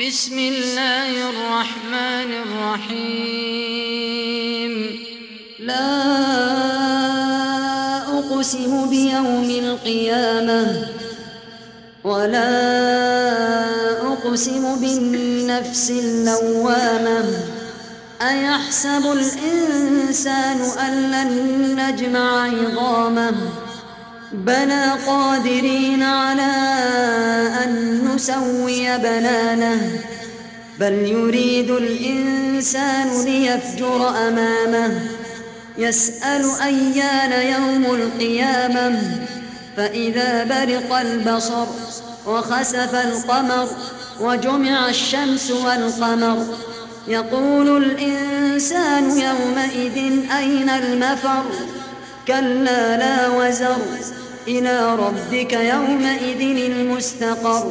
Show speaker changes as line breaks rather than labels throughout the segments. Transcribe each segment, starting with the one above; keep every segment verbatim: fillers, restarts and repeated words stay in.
بسم الله الرحمن الرحيم.
لا أقسم بيوم القيامة ولا أقسم بالنفس اللوامة أيحسب الإنسان أن لن نجمع عظامه بلى قادرين على أن نسوي بنانه بل يريد الإنسان ليفجر أمامه يسأل أيان يوم القيامة فإذا برق البصر وخسف القمر وجمع الشمس والقمر يقول الإنسان يومئذ أين المفر كلا لا وزر إلى ربك يومئذ المستقر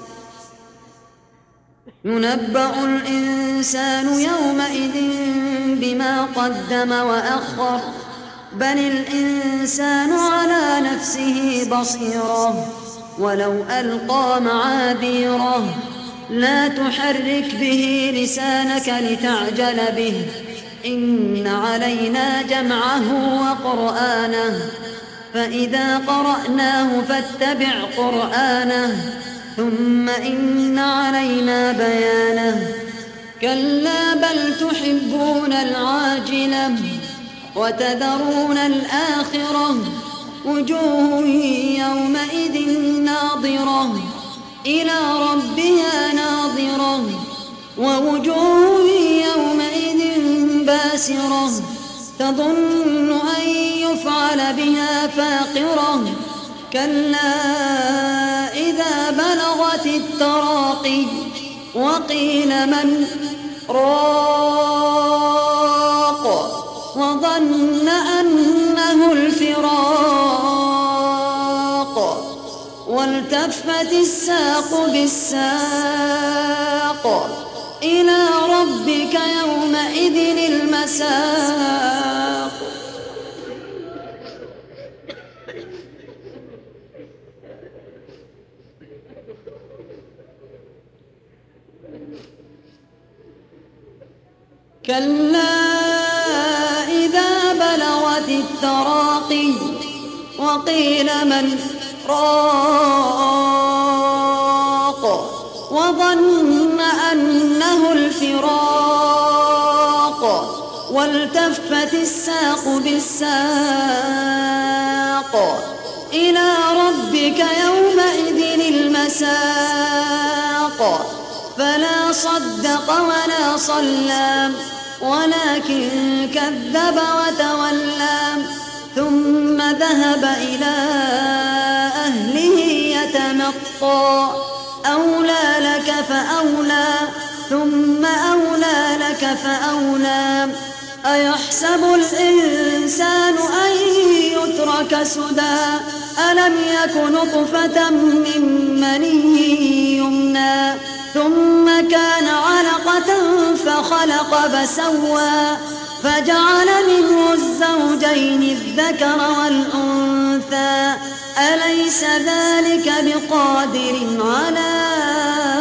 ينبأ الإنسان يومئذ بما قدم وأخر بل الإنسان على نفسه بصيرة ولو ألقى معاذيره لا تحرك به لسانك لتعجل به إن علينا جمعه وقرآنه فإذا قرأناه فاتبع قرآنه ثم إن علينا بيانه كلا بل تحبون العاجلة وتذرون الآخرة وجوه يومئذ ناظرة إلى ربها ناظرة ووجوه يومئذ باسرة تظن أن يفعل بها فاقرة كلا إذا بلغت التراقي وقيل من راق وظن أنه الفراق والتفت الساق بالساق إلى ربك يومئذ المساق كلا إذا بلغت التراقي وقيل من راق وظن أنه الفراق والتفت الساق بالساق إلى ربك يومئذ المساق فلا صدق ولا صلى ولكن كذب وتولى ثم ذهب إلى أهله يتمطى أولى لك فأولى ثم أولى لك فأولى أيحسب الإنسان أن يترك سدى ألم يك نطفة من مني يمنى ثم كان علقة فخلق فسوى فجعل منه الزوجين الذكر والأنثى أليس ذلك بقادر على